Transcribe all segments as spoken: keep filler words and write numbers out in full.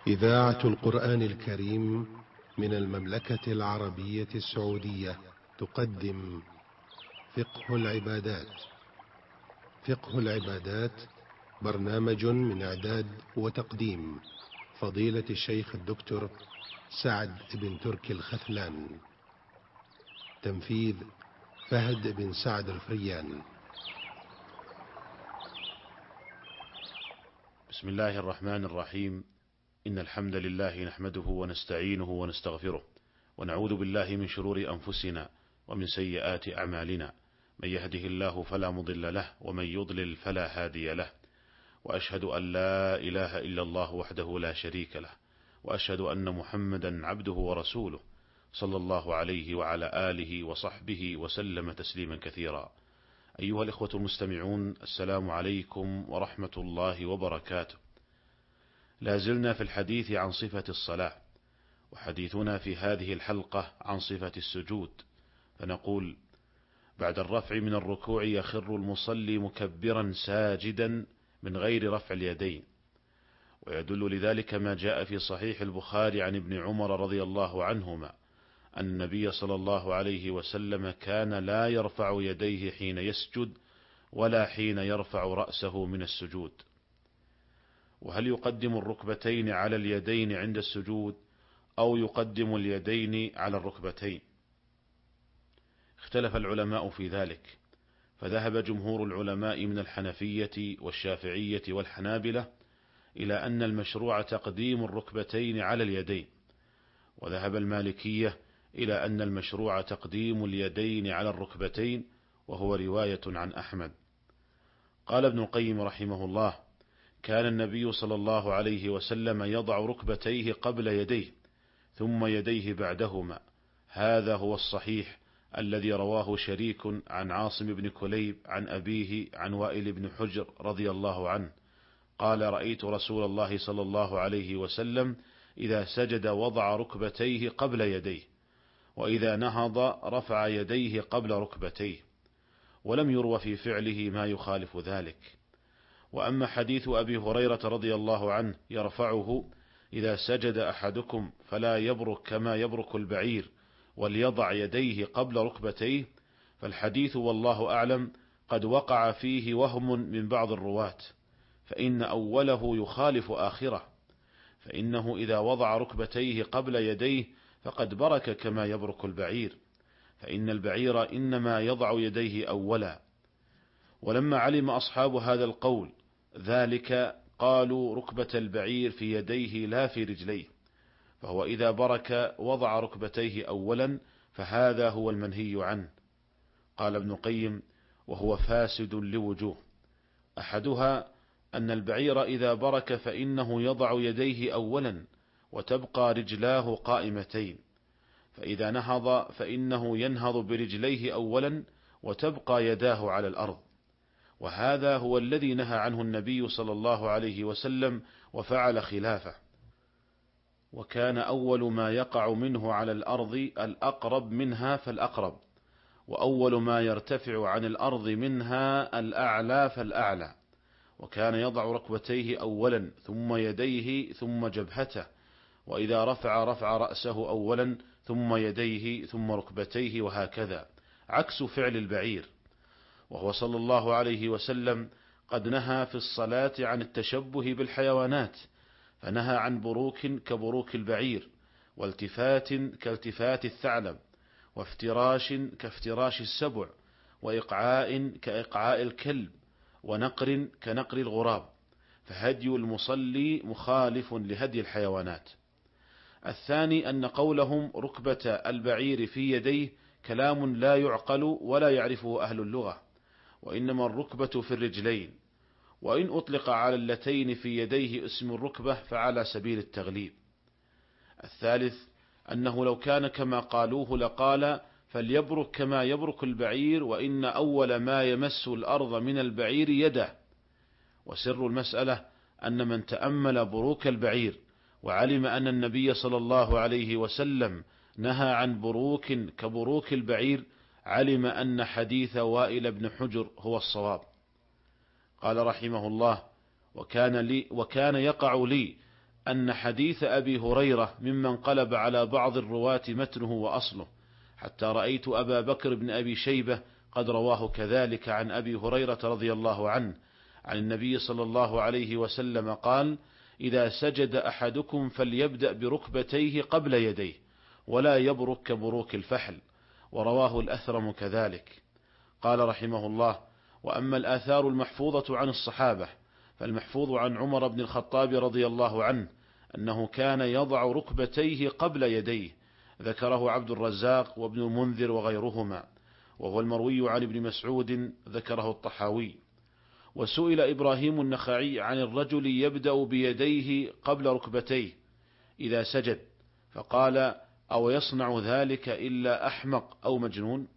إذاعة القرآن الكريم من المملكة العربية السعودية تقدم فقه العبادات. فقه العبادات برنامج من إعداد وتقديم فضيلة الشيخ الدكتور سعد بن تركي الخثلان. تنفيذ فهد بن سعد الفريان. بسم الله الرحمن الرحيم. إن الحمد لله نحمده ونستعينه ونستغفره، ونعوذ بالله من شرور أنفسنا ومن سيئات أعمالنا، من يهده الله فلا مضل له ومن يضلل فلا هادي له، وأشهد أن لا إله إلا الله وحده لا شريك له، وأشهد أن محمدا عبده ورسوله صلى الله عليه وعلى آله وصحبه وسلم تسليما كثيرا. أيها الإخوة المستمعون، السلام عليكم ورحمة الله وبركاته. لا زلنا في الحديث عن صفة الصلاة، وحديثنا في هذه الحلقة عن صفة السجود، فنقول: بعد الرفع من الركوع يخر المصلي مكبرا ساجدا من غير رفع اليدين، ويدل لذلك ما جاء في صحيح البخاري عن ابن عمر رضي الله عنهما أن النبي صلى الله عليه وسلم كان لا يرفع يديه حين يسجد ولا حين يرفع رأسه من السجود. وهل يقدم الركبتين على اليدين عند السجود أو يقدم اليدين على الركبتين؟ اختلف العلماء في ذلك، فذهب جمهور العلماء من الحنفية والشافعية والحنابلة إلى أن المشروع تقديم الركبتين على اليدين، وذهب المالكية إلى أن المشروع تقديم اليدين على الركبتين، وهو رواية عن أحمد. قال ابن القيم رحمه الله: كان النبي صلى الله عليه وسلم يضع ركبتيه قبل يديه ثم يديه بعدهما، هذا هو الصحيح الذي رواه شريك عن عاصم بن كليب عن أبيه عن وائل بن حجر رضي الله عنه قال: رأيت رسول الله صلى الله عليه وسلم إذا سجد وضع ركبتيه قبل يديه، وإذا نهض رفع يديه قبل ركبتيه، ولم يروى في فعله ما يخالف ذلك. وأما حديث أبي هريرة رضي الله عنه يرفعه: إذا سجد أحدكم فلا يبرك كما يبرك البعير وليضع يديه قبل ركبتيه، فالحديث والله أعلم قد وقع فيه وهم من بعض الرواة، فإن أوله يخالف آخره، فإنه إذا وضع ركبتيه قبل يديه فقد برك كما يبرك البعير، فإن البعير إنما يضع يديه أولا. ولما علم أصحاب هذا القول ذلك قالوا: ركبة البعير في يديه لا في رجليه، فهو إذا برك وضع ركبتيه أولا، فهذا هو المنهي عنه. قال ابن القيم: وهو فاسد لوجوه، أحدها أن البعير إذا برك فإنه يضع يديه أولا وتبقى رجلاه قائمتين، فإذا نهض فإنه ينهض برجليه أولا وتبقى يداه على الأرض، وهذا هو الذي نهى عنه النبي صلى الله عليه وسلم وفعل خلافه. وكان أول ما يقع منه على الأرض الأقرب منها فالأقرب، وأول ما يرتفع عن الأرض منها الأعلى فالأعلى، وكان يضع ركبتيه أولا ثم يديه ثم جبهته، وإذا رفع رفع رأسه أولا ثم يديه ثم ركبتيه، وهكذا عكس فعل البعير. وهو صلى الله عليه وسلم قد نهى في الصلاة عن التشبه بالحيوانات، فنهى عن بروك كبروك البعير، والتفات كالتفات الثعلب، وافتراش كافتراش السبع، وإقعاء كإقعاء الكلب، ونقر كنقر الغراب، فهدي المصلي مخالف لهدي الحيوانات. الثاني أن قولهم ركبة البعير في يديه كلام لا يعقل ولا يعرفه أهل اللغة، وإنما الركبة في الرجلين، وإن أطلق على اللتين في يديه اسم الركبة فعلى سبيل التغليب. الثالث أنه لو كان كما قالوه لقال: فليبرك كما يبرك البعير، وإن أول ما يمس الأرض من البعير يده. وسر المسألة أن من تأمل بروك البعير وعلم أن النبي صلى الله عليه وسلم نهى عن بروك كبروك البعير، علم أن حديث وائل بن حجر هو الصواب. قال رحمه الله: وكان لي وكان يقع لي أن حديث أبي هريرة ممن قلب على بعض الرواة متنه وأصله، حتى رأيت أبا بكر بن أبي شيبة قد رواه كذلك عن أبي هريرة رضي الله عنه عن النبي صلى الله عليه وسلم قال: إذا سجد أحدكم فليبدأ بركبتيه قبل يديه ولا يبرك كبروك الفحل، ورواه الأثرم كذلك. قال رحمه الله: وأما الآثار المحفوظة عن الصحابة فالمحفوظ عن عمر بن الخطاب رضي الله عنه أنه كان يضع ركبتيه قبل يديه، ذكره عبد الرزاق وابن المنذر وغيرهما، وهو المروي عن ابن مسعود ذكره الطحاوي. وسئل إبراهيم النخعي عن الرجل يبدأ بيديه قبل ركبتيه إذا سجد، فقال: أو يصنع ذلك إلا أحمق أو مجنون؟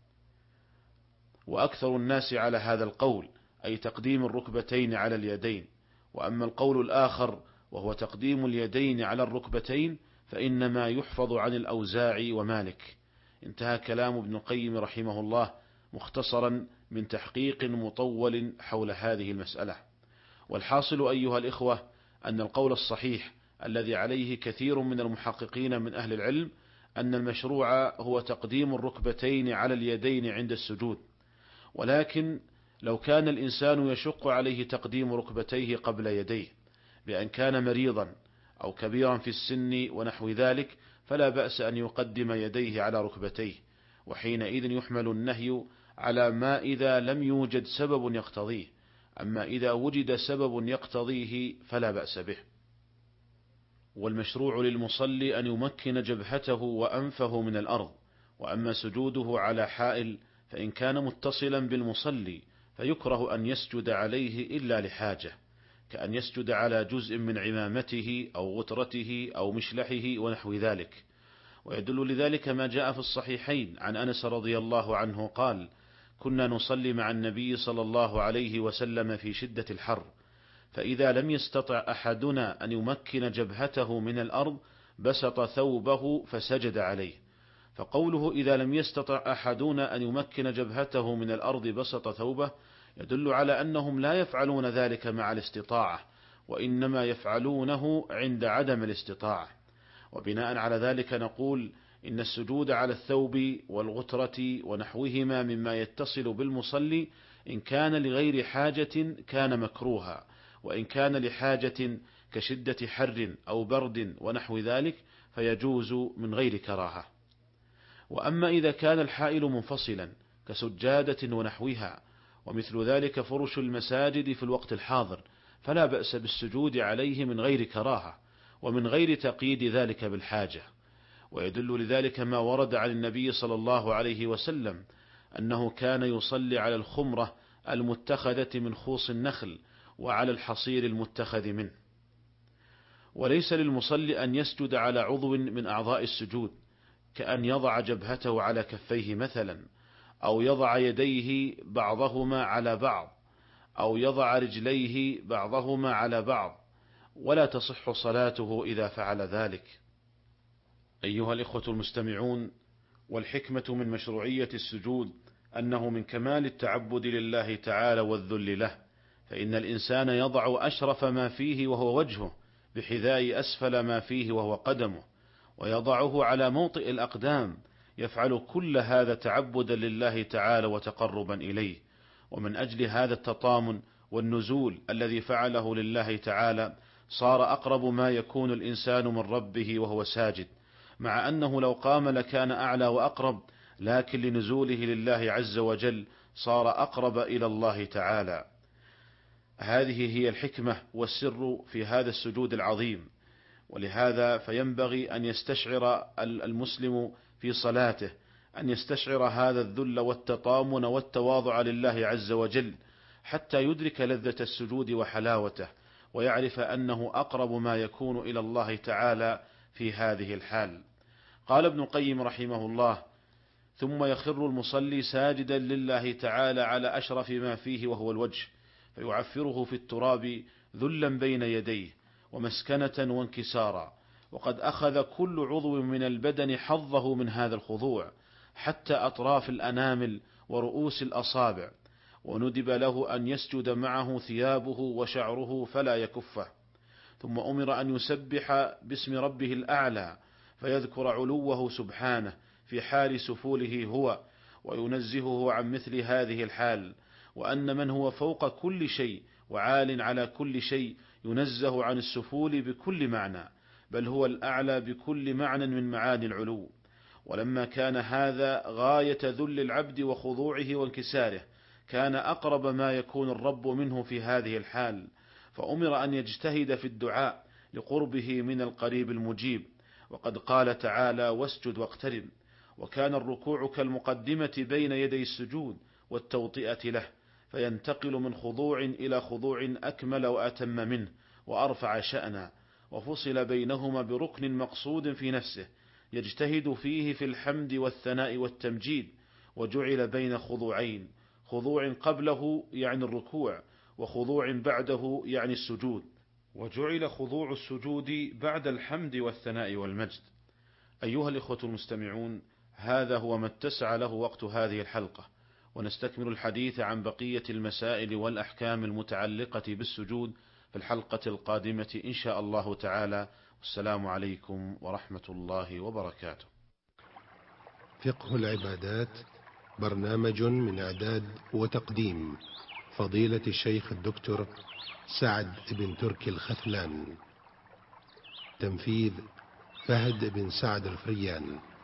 وأكثر الناس على هذا القول، أي تقديم الركبتين على اليدين. وأما القول الآخر وهو تقديم اليدين على الركبتين فإنما يحفظ عن الأوزاعي ومالك. انتهى كلام ابن القيم رحمه الله مختصرا من تحقيق مطول حول هذه المسألة. والحاصل أيها الإخوة أن القول الصحيح الذي عليه كثير من المحققين من أهل العلم أن المشروع هو تقديم الركبتين على اليدين عند السجود، ولكن لو كان الإنسان يشق عليه تقديم ركبتيه قبل يديه بأن كان مريضا أو كبيرا في السن ونحو ذلك فلا بأس أن يقدم يديه على ركبتيه، وحينئذ يحمل النهي على ما إذا لم يوجد سبب يقتضيه، أما إذا وجد سبب يقتضيه فلا بأس به. والمشروع للمصلي أن يمكن جبهته وأنفه من الأرض. وأما سجوده على حائل فإن كان متصلا بالمصلي فيكره أن يسجد عليه إلا لحاجة، كأن يسجد على جزء من عمامته أو غترته أو مشلحه ونحو ذلك. ويدل لذلك ما جاء في الصحيحين عن أنس رضي الله عنه قال: كنا نصلي مع النبي صلى الله عليه وسلم في شدة الحر، فإذا لم يستطع أحدنا أن يمكن جبهته من الأرض بسط ثوبه فسجد عليه. فقوله إذا لم يستطع أحدنا أن يمكن جبهته من الأرض بسط ثوبه يدل على أنهم لا يفعلون ذلك مع الاستطاعة، وإنما يفعلونه عند عدم الاستطاعة. وبناء على ذلك نقول إن السجود على الثوب والغترة ونحوهما مما يتصل بالمصلي إن كان لغير حاجة كان مكروها، وإن كان لحاجة كشدة حر أو برد ونحو ذلك فيجوز من غير كراهة. وأما إذا كان الحائل منفصلا كسجادة ونحوها ومثل ذلك فرش المساجد في الوقت الحاضر فلا بأس بالسجود عليه من غير كراهة ومن غير تقييد ذلك بالحاجة. ويدل لذلك ما ورد عن النبي صلى الله عليه وسلم أنه كان يصلي على الخمرة المتخذة من خوص النخل وعلى الحصير المتخذ منه. وليس للمصلي أن يسجد على عضو من أعضاء السجود كأن يضع جبهته على كفيه مثلا، أو يضع يديه بعضهما على بعض، أو يضع رجليه بعضهما على بعض، ولا تصح صلاته إذا فعل ذلك. أيها الإخوة المستمعون، والحكمة من مشروعية السجود أنه من كمال التعبد لله تعالى والذل له، فإن الإنسان يضع أشرف ما فيه وهو وجهه بحذاء أسفل ما فيه وهو قدمه، ويضعه على موطئ الأقدام، يفعل كل هذا تعبدا لله تعالى وتقربا إليه. ومن أجل هذا التطامن والنزول الذي فعله لله تعالى صار أقرب ما يكون الإنسان من ربه وهو ساجد، مع أنه لو قام لكان أعلى وأقرب، لكن لنزوله لله عز وجل صار أقرب إلى الله تعالى. هذه هي الحكمة والسر في هذا السجود العظيم. ولهذا فينبغي أن يستشعر المسلم في صلاته أن يستشعر هذا الذل والتطامن والتواضع لله عز وجل حتى يدرك لذة السجود وحلاوته، ويعرف أنه أقرب ما يكون إلى الله تعالى في هذه الحال. قال ابن القيم رحمه الله: ثم يخر المصلي ساجدا لله تعالى على أشرف ما فيه وهو الوجه، فيعفره في التراب ذلا بين يديه ومسكنة وانكسارا، وقد أخذ كل عضو من البدن حظه من هذا الخضوع حتى أطراف الأنامل ورؤوس الأصابع، وندب له أن يسجد معه ثيابه وشعره فلا يكفه، ثم أمر أن يسبح باسم ربه الأعلى فيذكر علوه سبحانه في حال سفوله هو، وينزهه عن مثل هذه الحال، وأن من هو فوق كل شيء وعال على كل شيء ينزه عن السفول بكل معنى، بل هو الأعلى بكل معنى من معاني العلو. ولما كان هذا غاية ذل العبد وخضوعه وانكساره، كان أقرب ما يكون الرب منه في هذه الحال، فأمر أن يجتهد في الدعاء لقربه من القريب المجيب. وقد قال تعالى: واسجد واقترب. وكان الركوع كالمقدمة بين يدي السجود والتوطئة له، فينتقل من خضوع إلى خضوع أكمل وأتم منه وأرفع شأنا، وفصل بينهما بركن مقصود في نفسه يجتهد فيه في الحمد والثناء والتمجيد، وجعل بين خضوعين، خضوع قبله يعني الركوع، وخضوع بعده يعني السجود، وجعل خضوع السجود بعد الحمد والثناء والمجد. أيها الإخوة المستمعون، هذا هو ما اتسع له وقت هذه الحلقة، ونستكمل الحديث عن بقية المسائل والأحكام المتعلقة بالسجود في الحلقة القادمة إن شاء الله تعالى. والسلام عليكم ورحمة الله وبركاته. فقه العبادات، برنامج من إعداد وتقديم فضيلة الشيخ الدكتور سعد بن تركي الخثلان، تنفيذ فهد بن سعد الفريان.